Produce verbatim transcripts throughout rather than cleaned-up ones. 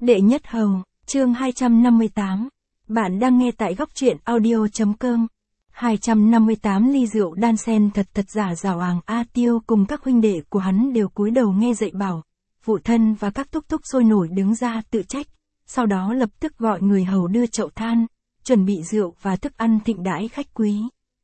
Đệ nhất hầu, chương hai trăm năm mươi tám. Bạn đang nghe tại góc truyện audio.com. hai trăm năm mươi tám ly rượu đan sen thật thật giả giảo àng. A Tiêu cùng các huynh đệ của hắn đều cúi đầu nghe dạy bảo. Phụ thân và các thúc thúc sôi nổi đứng ra tự trách. Sau đó lập tức gọi người hầu đưa chậu than, chuẩn bị rượu và thức ăn thịnh đãi khách quý.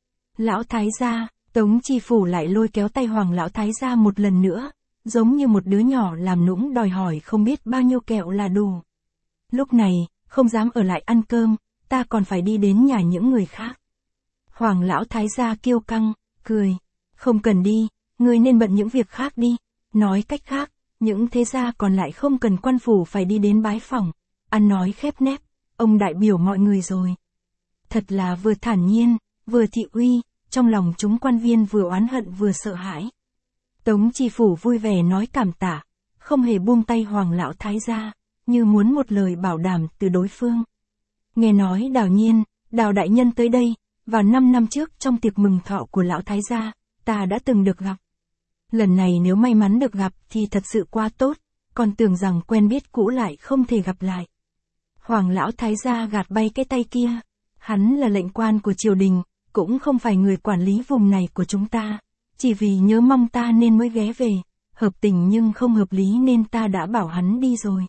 Lão thái gia, Tống Chi Phủ lại lôi kéo tay Hoàng lão thái gia một lần nữa, giống như một đứa nhỏ làm nũng đòi hỏi không biết bao nhiêu kẹo là đủ. Lúc này, không dám ở lại ăn cơm, ta còn phải đi đến nhà những người khác. Hoàng lão thái gia kiêu căng, cười, không cần đi, ngươi nên bận những việc khác đi. Nói cách khác, những thế gia còn lại không cần quan phủ phải đi đến bái phỏng, ăn nói khép nép, ông đại biểu mọi người rồi. Thật là vừa thản nhiên, vừa thị uy, trong lòng chúng quan viên vừa oán hận vừa sợ hãi. Tống Chi Phủ vui vẻ nói cảm tạ, không hề buông tay Hoàng lão thái gia, như muốn một lời bảo đảm từ đối phương. Nghe nói Đào Nhiên, Đào đại nhân tới đây, vào năm năm trước trong tiệc mừng thọ của lão thái gia, ta đã từng được gặp. Lần này nếu may mắn được gặp thì thật sự quá tốt, còn tưởng rằng quen biết cũ lại không thể gặp lại. Hoàng lão thái gia gạt bay cái tay kia, hắn là lệnh quan của triều đình, cũng không phải người quản lý vùng này của chúng ta, chỉ vì nhớ mong ta nên mới ghé về, hợp tình nhưng không hợp lý nên ta đã bảo hắn đi rồi.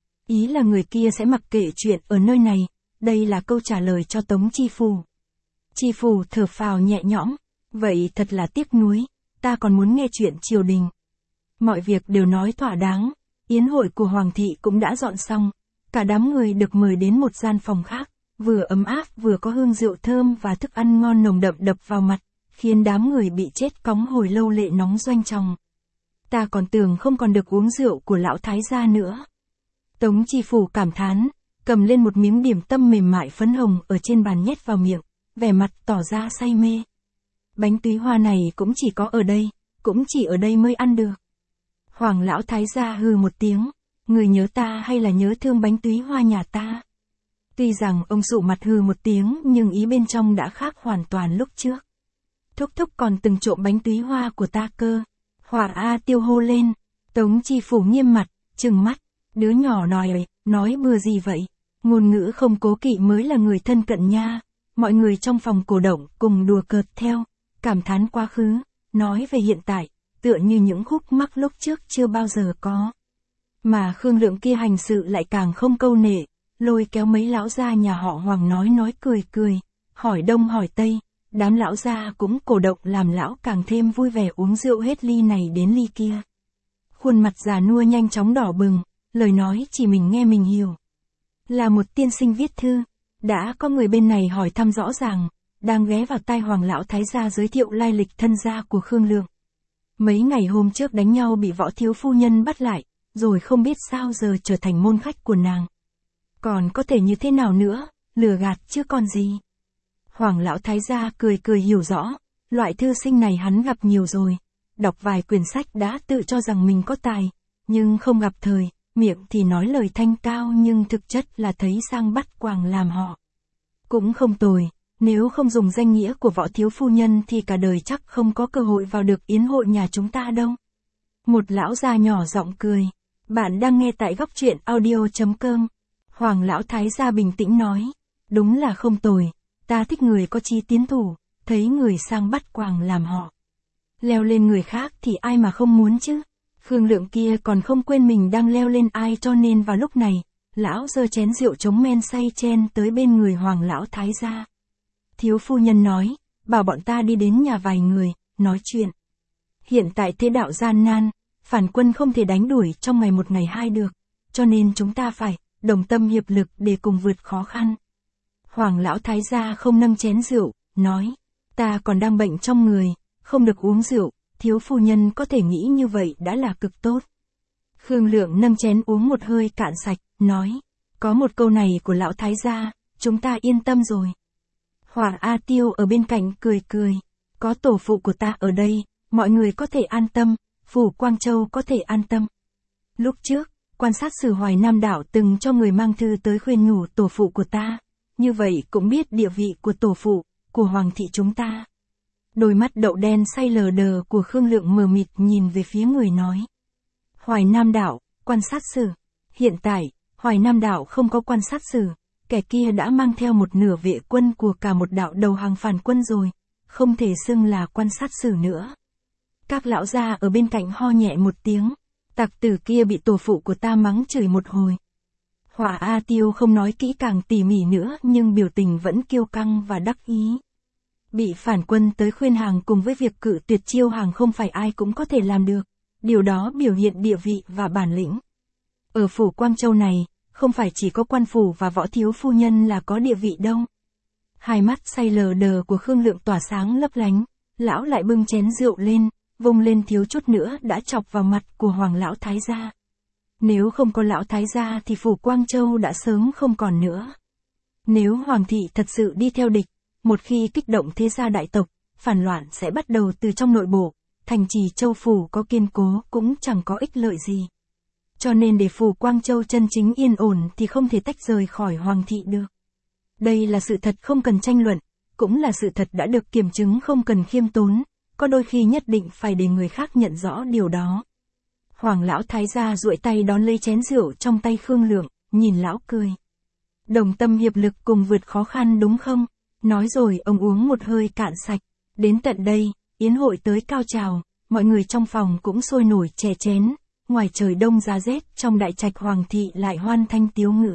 Ý là người kia sẽ mặc kệ chuyện ở nơi này, đây là câu trả lời cho Tống Chi Phủ. Chi Phủ thở phào nhẹ nhõm, vậy thật là tiếc nuối, ta còn muốn nghe chuyện triều đình. Mọi việc đều nói thỏa đáng, yến hội của Hoàng thị cũng đã dọn xong, cả đám người được mời đến một gian phòng khác, vừa ấm áp vừa có hương rượu thơm và thức ăn ngon nồng đậm đập vào mặt, khiến đám người bị chết cóng hồi lâu lệ nóng doanh tròng. Ta còn tưởng không còn được uống rượu của lão thái gia nữa. Tống Chi Phủ cảm thán, cầm lên một miếng điểm tâm mềm mại phấn hồng ở trên bàn nhét vào miệng, vẻ mặt tỏ ra say mê. Bánh túy hoa này cũng chỉ có ở đây, cũng chỉ ở đây mới ăn được. Hoàng lão thái gia hừ một tiếng, người nhớ ta hay là nhớ thương bánh túy hoa nhà ta? Tuy rằng ông sụ mặt hừ một tiếng nhưng ý bên trong đã khác hoàn toàn lúc trước. Thúc thúc còn từng trộm bánh túy hoa của ta cơ. Hỏa A Tiêu hô lên. Tống Chi Phủ nghiêm mặt, trừng mắt. Đứa nhỏ nói ấy, nói bừa gì vậy? Ngôn ngữ không cố kỵ mới là người thân cận nha. Mọi người trong phòng cổ động cùng đùa cợt theo, cảm thán quá khứ, nói về hiện tại, tựa như những khúc mắc lúc trước chưa bao giờ có. Mà Khương Lượng kia hành sự lại càng không câu nệ, lôi kéo mấy lão gia nhà họ Hoàng nói nói cười cười, hỏi đông hỏi tây, đám lão gia cũng cổ động làm lão càng thêm vui vẻ uống rượu hết ly này đến ly kia. Khuôn mặt già nua nhanh chóng đỏ bừng, lời nói chỉ mình nghe mình hiểu. Là một tiên sinh viết thư, đã có người bên này hỏi thăm rõ ràng, đang ghé vào tai Hoàng lão thái gia giới thiệu lai lịch thân gia của Khương Lượng. Mấy ngày hôm trước đánh nhau bị Võ thiếu phu nhân bắt lại, rồi không biết sao giờ trở thành môn khách của nàng. Còn có thể như thế nào nữa, lừa gạt chứ còn gì. Hoàng lão thái gia cười cười hiểu rõ, loại thư sinh này hắn gặp nhiều rồi, đọc vài quyển sách đã tự cho rằng mình có tài, nhưng không gặp thời, miệng thì nói lời thanh cao nhưng thực chất là thấy sang bắt quàng làm họ. Cũng không tồi, nếu không dùng danh nghĩa của Võ thiếu phu nhân thì cả đời chắc không có cơ hội vào được yến hội nhà chúng ta đâu. Một lão già nhỏ giọng cười, bạn đang nghe tại góc truyện audio.com. Hoàng lão thái gia bình tĩnh nói, đúng là không tồi, ta thích người có chí tiến thủ, thấy người sang bắt quàng làm họ. Leo lên người khác thì ai mà không muốn chứ. Khương Lượng kia còn không quên mình đang leo lên ai cho nên vào lúc này, lão giơ chén rượu chống men say chen tới bên người Hoàng lão thái gia. Thiếu phu nhân nói, bảo bọn ta đi đến nhà vài người, nói chuyện. Hiện tại thế đạo gian nan, phản quân không thể đánh đuổi trong ngày một ngày hai được, cho nên chúng ta phải đồng tâm hiệp lực để cùng vượt khó khăn. Hoàng lão thái gia không nâng chén rượu, nói, ta còn đang bệnh trong người, không được uống rượu, thiếu phu nhân có thể nghĩ như vậy đã là cực tốt. Khương Lượng nâng chén uống một hơi cạn sạch, nói, có một câu này của lão thái gia, chúng ta yên tâm rồi. Hỏa A Tiêu ở bên cạnh cười cười, có tổ phụ của ta ở đây, mọi người có thể an tâm, phủ Quang Châu có thể an tâm. Lúc trước, quan sát sử Hoài Nam Đạo từng cho người mang thư tới khuyên nhủ tổ phụ của ta, như vậy cũng biết địa vị của tổ phụ, của Hoàng thị chúng ta. Đôi mắt đậu đen say lờ đờ của Khương Lượng mờ mịt nhìn về phía người nói. Hoài Nam Đạo, quan sát sử, hiện tại, Hoài Nam đạo không có quan sát xử, kẻ kia đã mang theo một nửa vệ quân của cả một đạo đầu hàng phản quân rồi, không thể xưng là quan sát xử nữa. Các lão gia ở bên cạnh ho nhẹ một tiếng, tặc tử kia bị tổ phụ của ta mắng chửi một hồi. Hỏa A Tiêu không nói kỹ càng tỉ mỉ nữa nhưng biểu tình vẫn kiêu căng và đắc ý. Bị phản quân tới khuyên hàng cùng với việc cự tuyệt chiêu hàng không phải ai cũng có thể làm được, điều đó biểu hiện địa vị và bản lĩnh. Ở phủ Quang Châu này, không phải chỉ có quan phủ và võ thiếu phu nhân là có địa vị đâu. Hai mắt say lờ đờ của Khương Lượng tỏa sáng lấp lánh, lão lại bưng chén rượu lên, vung lên thiếu chút nữa đã chọc vào mặt của Hoàng lão thái gia. Nếu không có lão thái gia thì phủ Quang Châu đã sớm không còn nữa. Nếu Hoàng thị thật sự đi theo địch, một khi kích động thế gia đại tộc, phản loạn sẽ bắt đầu từ trong nội bộ, thành trì Châu phủ có kiên cố cũng chẳng có ích lợi gì. Cho nên để phủ Quang Châu chân chính yên ổn thì không thể tách rời khỏi Hoàng thị được. Đây là sự thật không cần tranh luận, cũng là sự thật đã được kiểm chứng không cần khiêm tốn, có đôi khi nhất định phải để người khác nhận rõ điều đó. Hoàng lão thái gia duỗi tay đón lấy chén rượu trong tay Khương Lượng, nhìn lão cười. Đồng tâm hiệp lực cùng vượt khó khăn đúng không? Nói rồi ông uống một hơi cạn sạch. Đến tận đây, yến hội tới cao trào, mọi người trong phòng cũng sôi nổi chè chén, ngoài trời đông giá rét trong đại trạch Hoàng thị lại hoan thanh tiếu ngữ.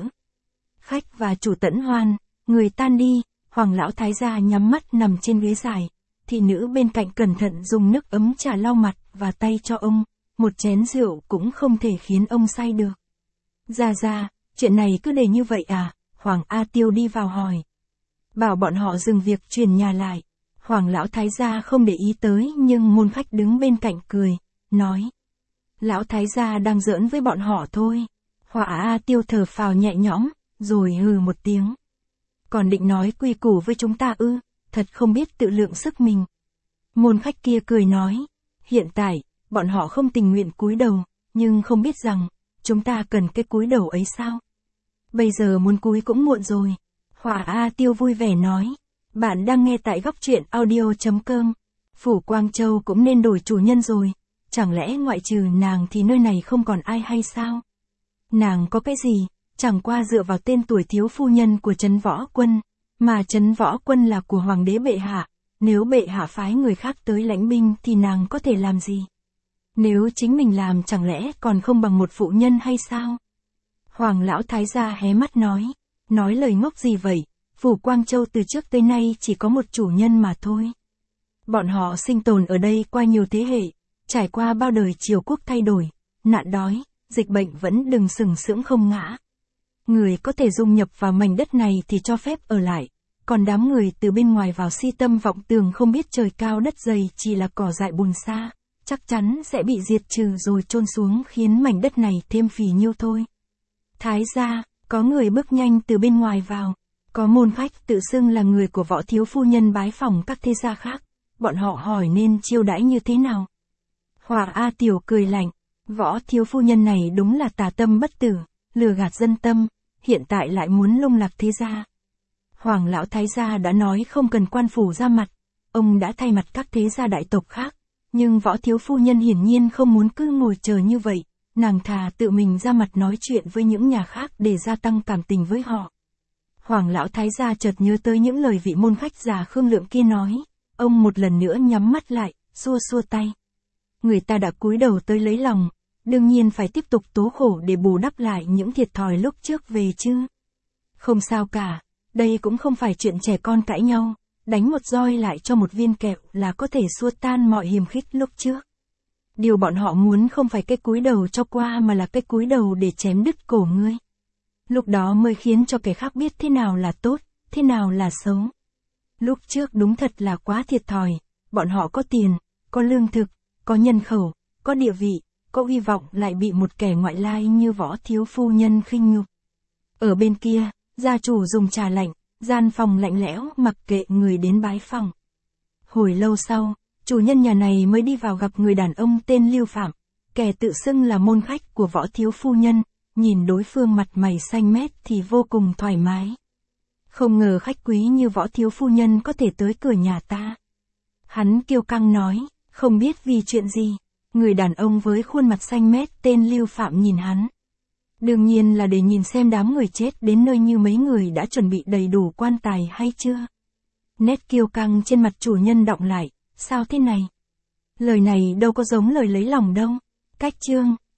Khách và chủ tẫn hoan, người tan đi, Hoàng lão thái gia nhắm mắt nằm trên ghế dài, thị nữ bên cạnh cẩn thận dùng nước ấm trà lau mặt và tay cho ông, một chén rượu cũng không thể khiến ông say được. Gia gia, chuyện này cứ để như vậy à? Hoàng A Tiêu đi vào hỏi. Bảo bọn họ dừng việc chuyển nhà lại. Hoàng lão thái gia không để ý tới nhưng môn khách đứng bên cạnh cười, nói. Lão thái gia đang giỡn với bọn họ thôi. Hoàng A Tiêu thở phào nhẹ nhõm, rồi hừ một tiếng. Còn định nói quy củ với chúng ta ư, thật không biết tự lượng sức mình. Môn khách kia cười nói, hiện tại, bọn họ không tình nguyện cúi đầu, nhưng không biết rằng, chúng ta cần cái cúi đầu ấy sao? Bây giờ muốn cúi cũng muộn rồi. Hỏa A Tiêu vui vẻ nói, bạn đang nghe tại góc truyện audio chấm com. Phủ Quang Châu cũng nên đổi chủ nhân rồi, chẳng lẽ ngoại trừ nàng thì nơi này không còn ai hay sao? Nàng có cái gì, chẳng qua dựa vào tên tuổi thiếu phu nhân của Trấn Võ Quân, mà Trấn Võ Quân là của Hoàng đế bệ hạ, nếu bệ hạ phái người khác tới lãnh binh thì nàng có thể làm gì? Nếu chính mình làm chẳng lẽ còn không bằng một phụ nhân hay sao? Hoàng lão thái gia hé mắt nói, nói lời ngốc gì vậy, phủ Quang Châu từ trước tới nay chỉ có một chủ nhân mà thôi. Bọn họ sinh tồn ở đây qua nhiều thế hệ, trải qua bao đời triều quốc thay đổi, nạn đói, dịch bệnh vẫn đừng sừng sững không ngã. Người có thể dung nhập vào mảnh đất này thì cho phép ở lại, còn đám người từ bên ngoài vào si tâm vọng tường không biết trời cao đất dày chỉ là cỏ dại bùn xa, chắc chắn sẽ bị diệt trừ rồi chôn xuống khiến mảnh đất này thêm phì nhiêu thôi. Thái gia, có người bước nhanh từ bên ngoài vào, có môn khách tự xưng là người của võ thiếu phu nhân bái phỏng các thế gia khác, bọn họ hỏi nên chiêu đãi như thế nào. Hòa A Tiểu cười lạnh, võ thiếu phu nhân này đúng là tà tâm bất tử, lừa gạt dân tâm, hiện tại lại muốn lung lạc thế gia. Hoàng lão thái gia đã nói không cần quan phủ ra mặt, ông đã thay mặt các thế gia đại tộc khác, nhưng võ thiếu phu nhân hiển nhiên không muốn cứ ngồi chờ như vậy, nàng thà tự mình ra mặt nói chuyện với những nhà khác để gia tăng cảm tình với họ. Hoàng lão thái gia chợt nhớ tới những lời vị môn khách già Khương Lượng kia nói, ông một lần nữa nhắm mắt lại, xua xua tay. Người ta đã cúi đầu tới lấy lòng, đương nhiên phải tiếp tục tố khổ để bù đắp lại những thiệt thòi lúc trước về chứ. Không sao cả, đây cũng không phải chuyện trẻ con cãi nhau, đánh một roi lại cho một viên kẹo là có thể xua tan mọi hiềm khích lúc trước. Điều bọn họ muốn không phải cái cúi đầu cho qua mà là cái cúi đầu để chém đứt cổ ngươi. Lúc đó mới khiến cho kẻ khác biết thế nào là tốt, thế nào là xấu. Lúc trước đúng thật là quá thiệt thòi, bọn họ có tiền, có lương thực, có nhân khẩu, có địa vị, có hy vọng lại bị một kẻ ngoại lai như võ thiếu phu nhân khinh nhục. Ở bên kia, gia chủ dùng trà lạnh, gian phòng lạnh lẽo mặc kệ người đến bái phòng. Hồi lâu sau, chủ nhân nhà này mới đi vào gặp người đàn ông tên Lưu Phạm, kẻ tự xưng là môn khách của võ thiếu phu nhân, nhìn đối phương mặt mày xanh mét thì vô cùng thoải mái. Không ngờ khách quý như võ thiếu phu nhân có thể tới cửa nhà ta. Hắn kiêu căng nói, không biết vì chuyện gì, người đàn ông với khuôn mặt xanh mét tên Lưu Phạm nhìn hắn. Đương nhiên là để nhìn xem đám người chết đến nơi như mấy người đã chuẩn bị đầy đủ quan tài hay chưa. Nét kiêu căng trên mặt chủ nhân đọng lại, sao thế này? Lời này đâu có giống lời lấy lòng đâu. Cách chương.